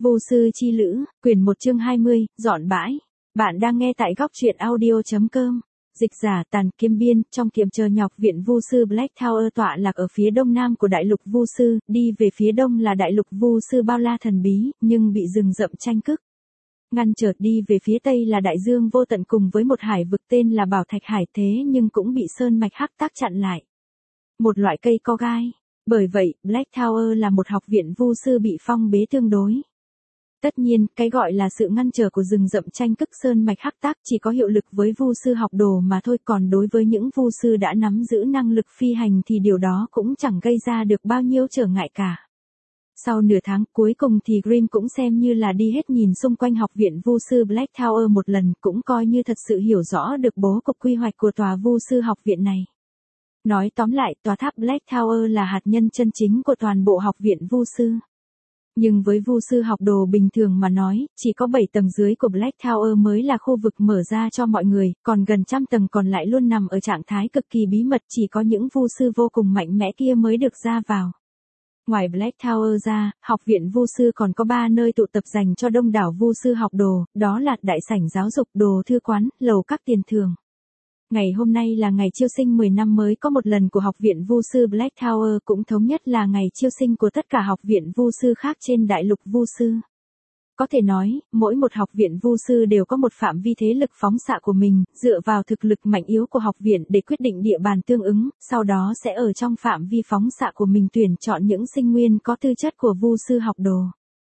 Vô sư chi lữ, quyển 1 chương 20, dọn bãi. Bạn đang nghe tại góc truyện audio.com. Dịch giả Tàn Kiếm Biên, trong Kiệm Chờ Nhọc viện Vu sư Black Tower tọa lạc ở phía đông nam của đại lục Vu sư, đi về phía đông là đại lục Vu sư bao la thần bí, nhưng bị rừng rậm tranh cức. Ngăn chợt đi về phía tây là đại dương vô tận cùng với một hải vực tên là Bảo Thạch Hải, thế nhưng cũng bị sơn mạch hắc tác chặn lại. Một loại cây có gai. Bởi vậy, Black Tower là một học viện Vu sư bị phong bế tương đối. Tất nhiên, cái gọi là sự ngăn trở của rừng rậm tranh cức sơn mạch hắc tác chỉ có hiệu lực với Vu sư học đồ mà thôi, còn đối với những Vu sư đã nắm giữ năng lực phi hành thì điều đó cũng chẳng gây ra được bao nhiêu trở ngại cả. Sau nửa tháng cuối cùng thì Grimm cũng xem như là đi hết nhìn xung quanh học viện Vu sư Black Tower một lần, cũng coi như thật sự hiểu rõ được bố cục quy hoạch của tòa Vu sư học viện này. Nói tóm lại, tòa tháp Black Tower là hạt nhân chân chính của toàn bộ học viện Vu sư. Nhưng với Vu sư học đồ bình thường mà nói, chỉ có 7 tầng dưới của Black Tower mới là khu vực mở ra cho mọi người, còn gần trăm tầng còn lại luôn nằm ở trạng thái cực kỳ bí mật, chỉ có những Vu sư vô cùng mạnh mẽ kia mới được ra vào. Ngoài Black Tower ra, học viện Vu sư còn có 3 nơi tụ tập dành cho đông đảo Vu sư học đồ, đó là đại sảnh giáo dục, đồ thư quán, lầu các tiền thưởng. Ngày hôm nay là ngày chiêu sinh 10 năm mới có một lần của học viện Vu sư Black Tower, cũng thống nhất là ngày chiêu sinh của tất cả học viện Vu sư khác trên đại lục Vu sư. Có thể nói, mỗi một học viện Vu sư đều có một phạm vi thế lực phóng xạ của mình, dựa vào thực lực mạnh yếu của học viện để quyết định địa bàn tương ứng, sau đó sẽ ở trong phạm vi phóng xạ của mình tuyển chọn những sinh nguyên có tư chất của Vu sư học đồ.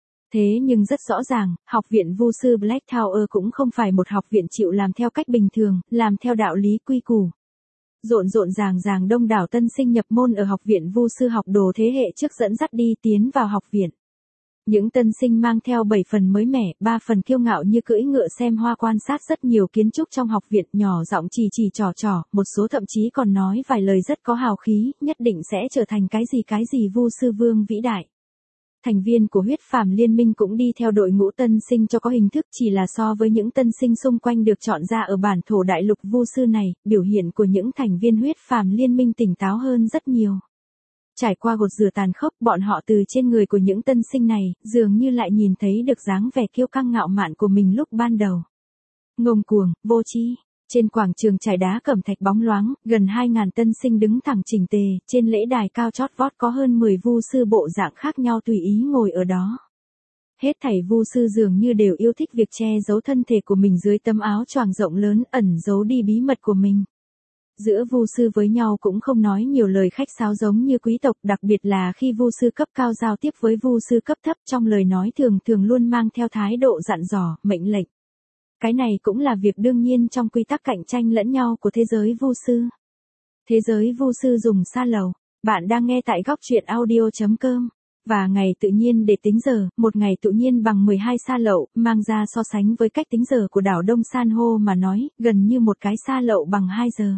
Thế nhưng rất rõ ràng, học viện Vu sư Black Tower cũng không phải một học viện chịu làm theo cách bình thường, làm theo đạo lý quy củ. Rộn ràng đông đảo tân sinh nhập môn ở học viện Vu sư học đồ thế hệ trước dẫn dắt đi tiến vào học viện. Những tân sinh mang theo 7 phần mới mẻ, 3 phần kiêu ngạo như cưỡi ngựa xem hoa, quan sát rất nhiều kiến trúc trong học viện, nhỏ giọng chỉ trò, một số thậm chí còn nói vài lời rất có hào khí, nhất định sẽ trở thành cái gì Vu sư vương vĩ đại. Thành viên của huyết phàm liên minh cũng đi theo đội ngũ tân sinh cho có hình thức, chỉ là so với những tân sinh xung quanh được chọn ra ở bản thổ đại lục Vu sư này, biểu hiện của những thành viên huyết phàm liên minh tỉnh táo hơn rất nhiều. Trải qua gột rửa tàn khốc, bọn họ từ trên người của những tân sinh này, dường như lại nhìn thấy được dáng vẻ kiêu căng ngạo mạn của mình lúc ban đầu. Ngông cuồng, vô tri. Trên quảng trường trải đá cẩm thạch bóng loáng, gần 2.000 tân sinh đứng thẳng chỉnh tề, trên lễ đài cao chót vót có hơn 10 Vu sư bộ dạng khác nhau tùy ý ngồi ở đó. Hết thảy Vu sư dường như đều yêu thích việc che giấu thân thể của mình dưới tấm áo choàng rộng lớn, ẩn giấu đi bí mật của mình. Giữa Vu sư với nhau cũng không nói nhiều lời khách sáo giống như quý tộc, đặc biệt là khi Vu sư cấp cao giao tiếp với Vu sư cấp thấp, trong lời nói thường luôn mang theo thái độ dặn dò, mệnh lệnh. Cái này cũng là việc đương nhiên trong quy tắc cạnh tranh lẫn nhau của thế giới Vu sư. Thế giới Vu sư dùng sa lầu. Bạn đang nghe tại góc truyện audio.com. Và ngày tự nhiên để tính giờ, một ngày tự nhiên bằng 12 sa lậu, mang ra so sánh với cách tính giờ của đảo Đông San hô mà nói, gần như một cái sa lậu bằng 2 giờ.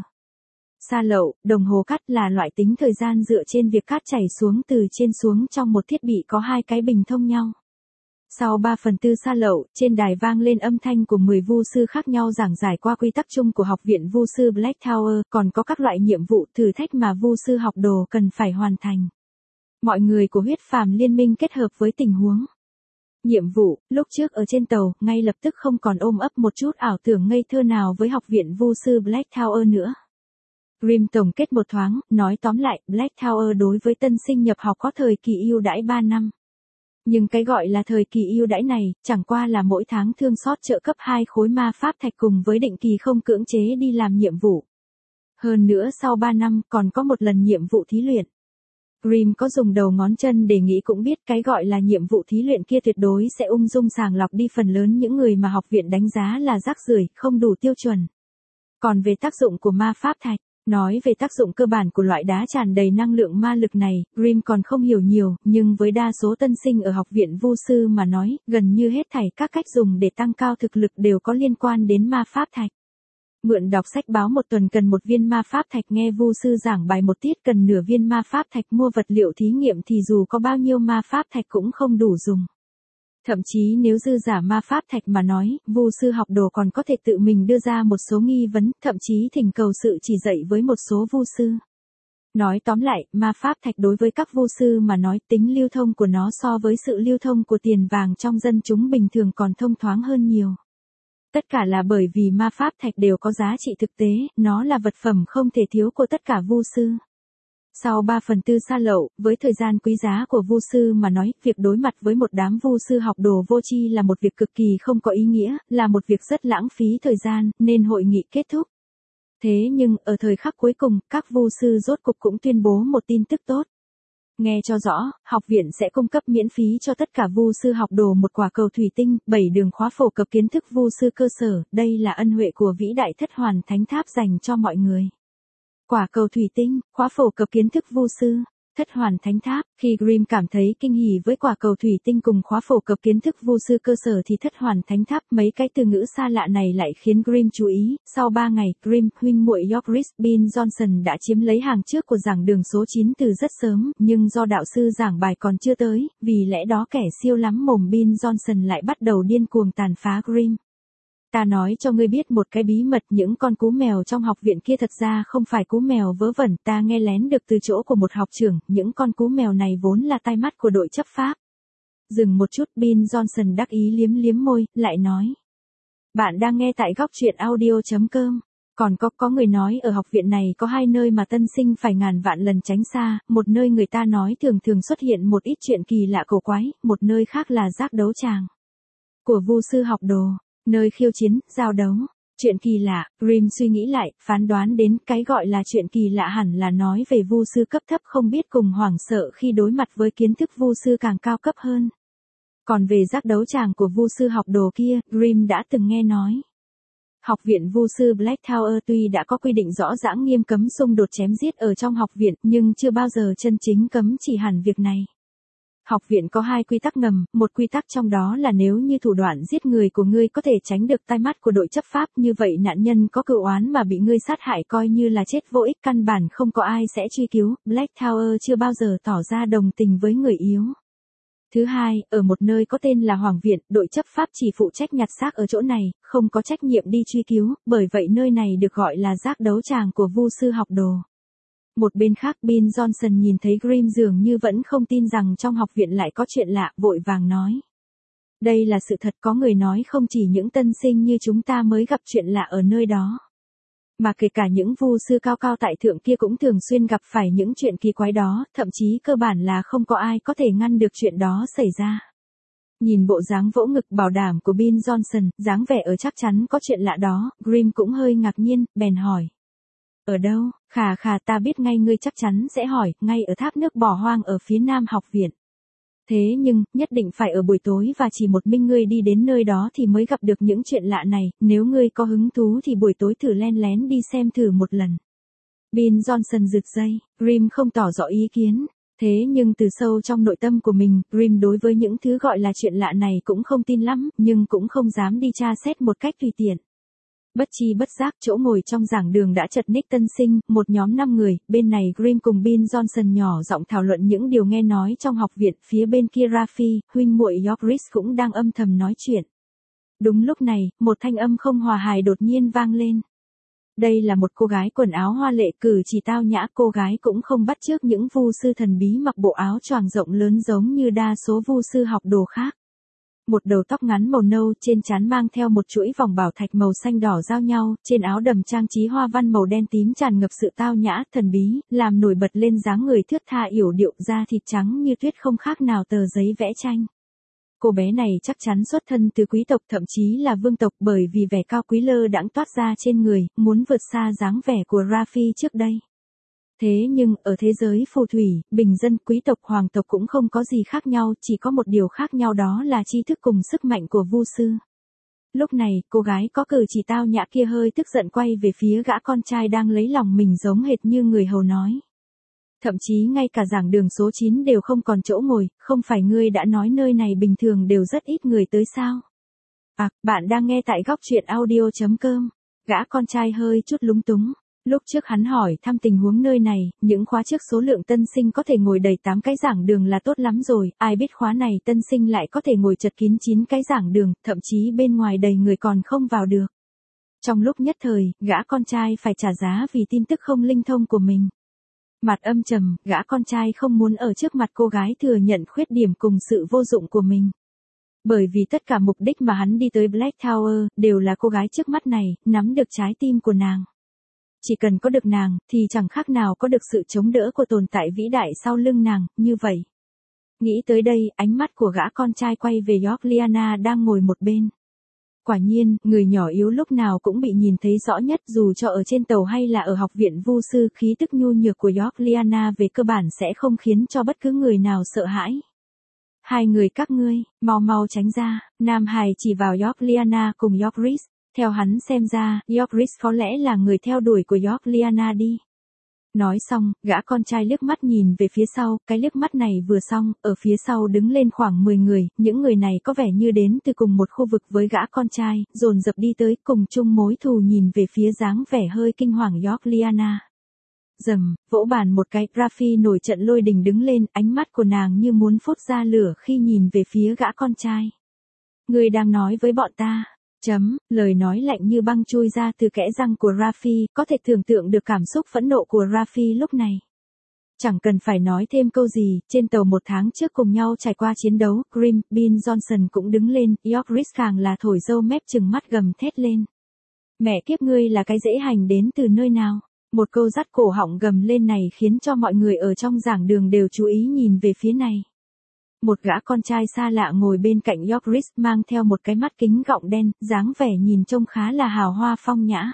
Sa lậu, đồng hồ cắt, là loại tính thời gian dựa trên việc cát chảy xuống từ trên xuống trong một thiết bị có 2 cái bình thông nhau. Sau 3/4 sa lậu, trên đài vang lên âm thanh của 10 Vu sư khác nhau giảng giải qua quy tắc chung của học viện Vu sư Black Tower, còn có các loại nhiệm vụ, thử thách mà Vu sư học đồ cần phải hoàn thành. Mọi người của huyết phàm liên minh kết hợp với tình huống. Nhiệm vụ, lúc trước ở trên tàu, ngay lập tức không còn ôm ấp một chút ảo tưởng ngây thơ nào với học viện Vu sư Black Tower nữa. Grimm tổng kết một thoáng, nói tóm lại, Black Tower đối với tân sinh nhập học có thời kỳ ưu đãi 3 năm. Nhưng cái gọi là thời kỳ ưu đãi này, chẳng qua là mỗi tháng thương xót trợ cấp 2 khối ma pháp thạch cùng với định kỳ không cưỡng chế đi làm nhiệm vụ. Hơn nữa sau 3 năm còn có một lần nhiệm vụ thí luyện. Grimm có dùng đầu ngón chân để nghĩ cũng biết cái gọi là nhiệm vụ thí luyện kia tuyệt đối sẽ ung dung sàng lọc đi phần lớn những người mà học viện đánh giá là rác rưởi, không đủ tiêu chuẩn. Còn về tác dụng của ma pháp thạch, nói về tác dụng cơ bản của loại đá tràn đầy năng lượng ma lực này, Grimm còn không hiểu nhiều, nhưng với đa số tân sinh ở học viện Vu sư mà nói, gần như hết thảy các cách dùng để tăng cao thực lực đều có liên quan đến ma pháp thạch. Mượn đọc sách báo một tuần cần 1 viên ma pháp thạch, nghe Vu sư giảng bài một tiết cần nửa viên ma pháp thạch, mua vật liệu thí nghiệm thì dù có bao nhiêu ma pháp thạch cũng không đủ dùng. Thậm chí nếu dư giả ma pháp thạch mà nói, Vu sư học đồ còn có thể tự mình đưa ra một số nghi vấn, thậm chí thỉnh cầu sự chỉ dạy với một số Vu sư. Nói tóm lại, ma pháp thạch đối với các vu sư mà nói tính lưu thông của nó so với sự lưu thông của tiền vàng trong dân chúng bình thường còn thông thoáng hơn nhiều. Tất cả là bởi vì ma pháp thạch đều có giá trị thực tế, nó là vật phẩm không thể thiếu của tất cả vu sư. Sau 3/4 sa lậu, với thời gian quý giá của vu sư mà nói, việc đối mặt với một đám vu sư học đồ vô tri là một việc cực kỳ không có ý nghĩa, là một việc rất lãng phí thời gian, nên hội nghị kết thúc. Thế nhưng, ở thời khắc cuối cùng, các vu sư rốt cục cũng tuyên bố một tin tức tốt. Nghe cho rõ, học viện sẽ cung cấp miễn phí cho tất cả vu sư học đồ một quả cầu thủy tinh, 7 đường khóa phổ cập kiến thức vu sư cơ sở, đây là ân huệ của vĩ đại Thất Hoàn Thánh Tháp dành cho mọi người. Quả cầu thủy tinh, khóa phổ cập kiến thức vu sư, Thất Hoàn Thánh Tháp. Khi Grimm cảm thấy kinh hỉ với quả cầu thủy tinh cùng khóa phổ cập kiến thức vu sư cơ sở thì Thất Hoàn Thánh Tháp, mấy cái từ ngữ xa lạ này lại khiến Grimm chú ý. Sau 3 ngày, Grimm, huynh muội York Bin Johnson đã chiếm lấy hàng trước của giảng đường số 9 từ rất sớm, nhưng do đạo sư giảng bài còn chưa tới, vì lẽ đó kẻ siêu lắm mồm Bin Johnson lại bắt đầu điên cuồng tàn phá Grimm. Ta nói cho ngươi biết một cái bí mật, những con cú mèo trong học viện kia thật ra không phải cú mèo vớ vẩn, ta nghe lén được từ chỗ của một học trưởng, những con cú mèo này vốn là tai mắt của đội chấp pháp. Dừng một chút, Bin Johnson đắc ý liếm liếm môi, lại nói. Bạn đang nghe tại góc truyện audio.com. Còn có người nói ở học viện này có 2 nơi mà tân sinh phải ngàn vạn lần tránh xa, một nơi người ta nói thường thường xuất hiện một ít chuyện kỳ lạ cổ quái, một nơi khác là giác đấu tràng của vu sư học đồ. Nơi khiêu chiến, giao đấu, chuyện kỳ lạ, Grimm suy nghĩ lại, phán đoán đến cái gọi là chuyện kỳ lạ hẳn là nói về vu sư cấp thấp không biết cùng hoảng sợ khi đối mặt với kiến thức vu sư càng cao cấp hơn. Còn về giác đấu tràng của vu sư học đồ kia, Grimm đã từng nghe nói. Học viện vu sư Black Tower tuy đã có quy định rõ ràng nghiêm cấm xung đột chém giết ở trong học viện, nhưng chưa bao giờ chân chính cấm chỉ hẳn việc này. Học viện có 2 quy tắc ngầm, một quy tắc trong đó là nếu như thủ đoạn giết người của ngươi có thể tránh được tai mắt của đội chấp pháp, như vậy nạn nhân có cựu oán mà bị ngươi sát hại coi như là chết vô ích, căn bản không có ai sẽ truy cứu. Black Tower chưa bao giờ tỏ ra đồng tình với người yếu. Thứ hai, ở một nơi có tên là Hoàng viện, đội chấp pháp chỉ phụ trách nhặt xác ở chỗ này, không có trách nhiệm đi truy cứu, bởi vậy nơi này được gọi là giác đấu tràng của vu sư học đồ. Một bên khác, Bin Johnson nhìn thấy Grimm dường như vẫn không tin rằng trong học viện lại có chuyện lạ, vội vàng nói. Đây là sự thật, có người nói không chỉ những tân sinh như chúng ta mới gặp chuyện lạ ở nơi đó, mà kể cả những vu sư cao cao tại thượng kia cũng thường xuyên gặp phải những chuyện kỳ quái đó, thậm chí cơ bản là không có ai có thể ngăn được chuyện đó xảy ra. Nhìn bộ dáng vỗ ngực bảo đảm của Bin Johnson, dáng vẻ ở chắc chắn có chuyện lạ đó, Grimm cũng hơi ngạc nhiên, bèn hỏi. Ở đâu? Khà ta biết ngay ngươi chắc chắn sẽ hỏi, ngay ở thác nước bỏ hoang ở phía nam học viện. Thế nhưng, nhất định phải ở buổi tối và chỉ một mình ngươi đi đến nơi đó thì mới gặp được những chuyện lạ này, nếu ngươi có hứng thú thì buổi tối thử len lén đi xem thử một lần. Bin Johnson rực dây, Grimm không tỏ rõ ý kiến. Thế nhưng từ sâu trong nội tâm của mình, Grimm đối với những thứ gọi là chuyện lạ này cũng không tin lắm, nhưng cũng không dám đi tra xét một cách tùy tiện. Bất chi bất giác chỗ ngồi trong giảng đường đã chật ních tân sinh, một nhóm 5 người, bên này Grimm cùng Bin Johnson nhỏ giọng thảo luận những điều nghe nói trong học viện, phía bên kia Rafi, huynh muội York cũng đang âm thầm nói chuyện. Đúng lúc này, một thanh âm không hòa hài đột nhiên vang lên. Đây là một cô gái quần áo hoa lệ cử chỉ tao nhã, cô gái cũng không bắt chước những vu sư thần bí mặc bộ áo choàng rộng lớn giống như đa số vu sư học đồ khác. Một đầu tóc ngắn màu nâu, trên trán mang theo một chuỗi vòng bảo thạch màu xanh đỏ giao nhau, trên áo đầm trang trí hoa văn màu đen tím tràn ngập sự tao nhã, thần bí, làm nổi bật lên dáng người thướt tha yểu điệu, da thịt trắng như tuyết không khác nào tờ giấy vẽ tranh. Cô bé này chắc chắn xuất thân từ quý tộc, thậm chí là vương tộc, bởi vì vẻ cao quý lơ đãng toát ra trên người, muốn vượt xa dáng vẻ của Rafi trước đây. Thế nhưng, ở thế giới phù thủy, bình dân, quý tộc, hoàng tộc cũng không có gì khác nhau, chỉ có một điều khác nhau đó là tri thức cùng sức mạnh của vu sư. Lúc này, cô gái có cử chỉ tao nhã kia hơi tức giận quay về phía gã con trai đang lấy lòng mình giống hệt như người hầu nói. Thậm chí ngay cả giảng đường số 9 đều không còn chỗ ngồi, không phải ngươi đã nói nơi này bình thường đều rất ít người tới sao? À, bạn đang nghe tại góc truyện audio.com. Gã con trai hơi chút lúng túng. Lúc trước hắn hỏi thăm tình huống nơi này, những khóa trước số lượng tân sinh có thể ngồi đầy 8 cái giảng đường là tốt lắm rồi, ai biết khóa này tân sinh lại có thể ngồi chật kín 9 cái giảng đường, thậm chí bên ngoài đầy người còn không vào được. Trong lúc nhất thời, gã con trai phải trả giá vì tin tức không linh thông của mình. Mặt âm trầm, gã con trai không muốn ở trước mặt cô gái thừa nhận khuyết điểm cùng sự vô dụng của mình. Bởi vì tất cả mục đích mà hắn đi tới Black Tower, đều là cô gái trước mắt này, nắm được trái tim của nàng. Chỉ cần có được nàng, thì chẳng khác nào có được sự chống đỡ của tồn tại vĩ đại sau lưng nàng, như vậy. Nghĩ tới đây, ánh mắt của gã con trai quay về Georgiana đang ngồi một bên. Quả nhiên, người nhỏ yếu lúc nào cũng bị nhìn thấy rõ nhất, dù cho ở trên tàu hay là ở học viện vu sư, khí tức nhu nhược của Georgiana về cơ bản sẽ không khiến cho bất cứ người nào sợ hãi. Hai người các ngươi, mau mau tránh ra, Nam Hải chỉ vào Georgiana cùng Yorkris, theo hắn xem ra, Yorkris có lẽ là người theo đuổi của Georgiana đi. Nói xong, gã con trai liếc mắt nhìn về phía sau, cái liếc mắt này vừa xong, ở phía sau đứng lên khoảng 10 người, những người này có vẻ như đến từ cùng một khu vực với gã con trai, dồn dập đi tới, cùng chung mối thù nhìn về phía dáng vẻ hơi kinh hoàng Georgiana. Rầm, vỗ bàn một cái, Rafi nổi trận lôi đình đứng lên, ánh mắt của nàng như muốn phốt ra lửa khi nhìn về phía gã con trai. Người đang nói với bọn ta. Lời nói lạnh như băng chui ra từ kẽ răng của Rafi, có thể tưởng tượng được cảm xúc phẫn nộ của Rafi lúc này. Chẳng cần phải nói thêm câu gì, trên tàu một tháng trước cùng nhau trải qua chiến đấu, Grim, Bean Johnson cũng đứng lên, Yorkris càng là thổi dâu mép chừng mắt gầm thét lên. Mẹ kiếp ngươi là cái dễ hành đến từ nơi nào? Một câu dắt cổ họng gầm lên này khiến cho mọi người ở trong giảng đường đều chú ý nhìn về phía này. Một gã con trai xa lạ ngồi bên cạnh Yorkris mang theo một cái mắt kính gọng đen, dáng vẻ nhìn trông khá là hào hoa phong nhã.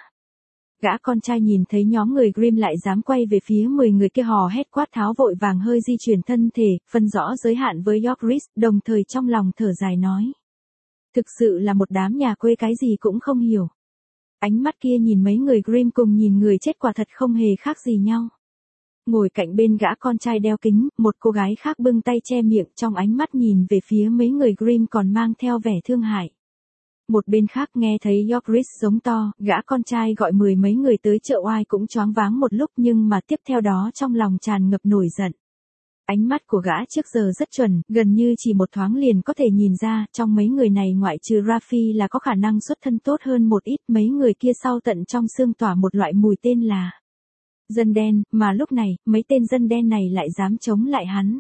Gã con trai nhìn thấy nhóm người Grimm lại dám quay về phía 10 người kia hò hét quát tháo vội vàng hơi di chuyển thân thể, phân rõ giới hạn với Yorkris, đồng thời trong lòng thở dài nói. Thực sự là một đám nhà quê cái gì cũng không hiểu. Ánh mắt kia nhìn mấy người Grimm cùng nhìn người chết quả thật không hề khác gì nhau. Ngồi cạnh bên gã con trai đeo kính, một cô gái khác bưng tay che miệng trong ánh mắt nhìn về phía mấy người Grimm còn mang theo vẻ thương hại. Một bên khác nghe thấy Yorkris giống to, gã con trai gọi 10 mấy người tới chợ oai cũng choáng váng một lúc nhưng mà tiếp theo đó trong lòng tràn ngập nổi giận. Ánh mắt của gã trước giờ rất chuẩn, gần như chỉ một thoáng liền có thể nhìn ra, trong mấy người này ngoại trừ Rafi là có khả năng xuất thân tốt hơn một ít, mấy người kia sau tận trong xương tỏa một loại mùi tên là dân đen, mà lúc này, mấy tên dân đen này lại dám chống lại hắn.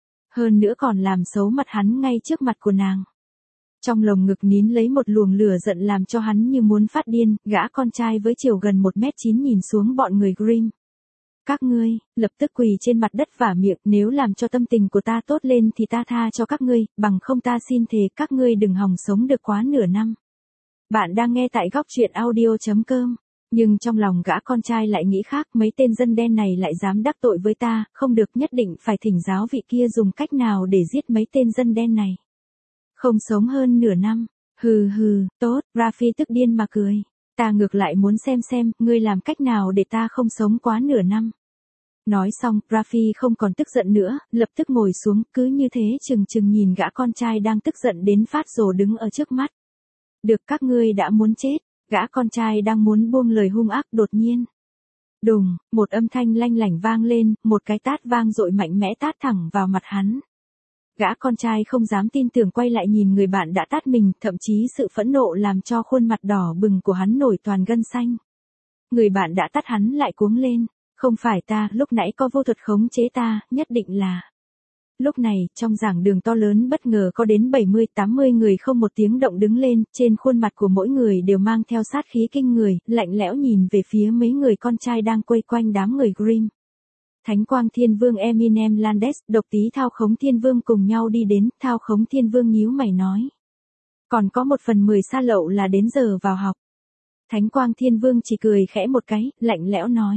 Hơn nữa còn làm xấu mặt hắn ngay trước mặt của nàng. Trong lồng ngực nín lấy một luồng lửa giận làm cho hắn như muốn phát điên, gã con trai với chiều gần 1m9 nhìn xuống bọn người Grimm. Các ngươi, lập tức quỳ trên mặt đất vả miệng, nếu làm cho tâm tình của ta tốt lên thì ta tha cho các ngươi, bằng không ta xin thề các ngươi đừng hòng sống được quá nửa năm. Bạn đang nghe tại góc truyện audio.com. Nhưng trong lòng gã con trai lại nghĩ khác, mấy tên dân đen này lại dám đắc tội với ta, không được, nhất định phải thỉnh giáo vị kia dùng cách nào để giết mấy tên dân đen này. Không sống hơn nửa năm, hừ hừ, tốt, Rafi tức điên mà cười. Ta ngược lại muốn xem, ngươi làm cách nào để ta không sống quá nửa năm. Nói xong, Rafi không còn tức giận nữa, lập tức ngồi xuống, cứ như thế chừng nhìn gã con trai đang tức giận đến phát rồ đứng ở trước mắt. Được, các ngươi đã muốn chết. Gã con trai đang muốn buông lời hung ác đột nhiên. Đùng, một âm thanh lanh lảnh vang lên, một cái tát vang dội mạnh mẽ tát thẳng vào mặt hắn. Gã con trai không dám tin tưởng quay lại nhìn người bạn đã tát mình, thậm chí sự phẫn nộ làm cho khuôn mặt đỏ bừng của hắn nổi toàn gân xanh. Người bạn đã tát hắn lại cuống lên. Không phải ta, lúc nãy có vô thuật khống chế ta, nhất định là. Lúc này, trong giảng đường to lớn bất ngờ có đến 70-80 người không một tiếng động đứng lên, trên khuôn mặt của mỗi người đều mang theo sát khí kinh người, lạnh lẽo nhìn về phía mấy người con trai đang quây quanh đám người Grimm. Thánh Quang Thiên Vương Eminem Landes, Độc Tí Thao Khống Thiên Vương cùng nhau đi đến, Thao Khống Thiên Vương nhíu mày nói. Còn có 1/10 sa lậu là đến giờ vào học. Thánh Quang Thiên Vương chỉ cười khẽ một cái, lạnh lẽo nói.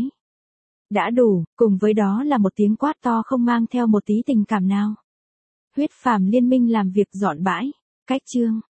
Đã đủ, cùng với đó là một tiếng quát to không mang theo một tí tình cảm nào. Huyết phàm liên minh làm việc dọn bãi. Cách chương.